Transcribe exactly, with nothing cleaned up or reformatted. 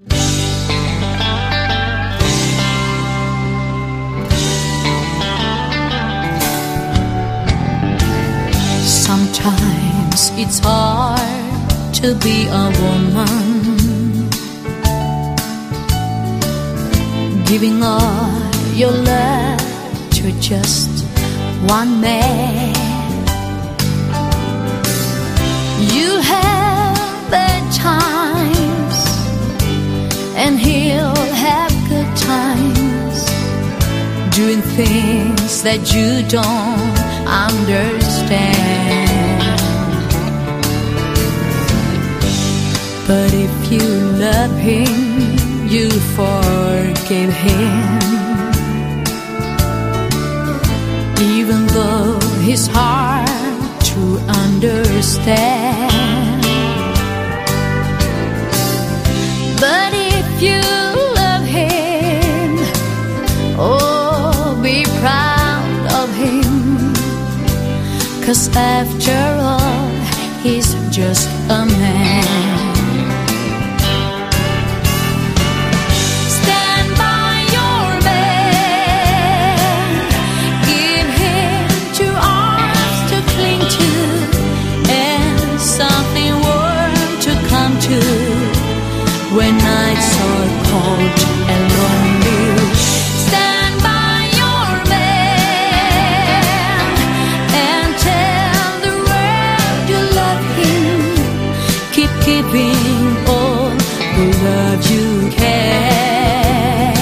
Sometimes it's hard to be a woman, giving all your love to just one man. You have bad times and he'll have good times, doing things that you don't understand. But if you love him, you forgive him, even though he's hard to understand. But if you love him, oh, be proud of him, 'cause after all, he's just a man. Stand by your man, give him two arms to cling to, and something warm to come to when nights are cold and lonely. Stand by your man and tell the world you love him. Keep giving all the love you can.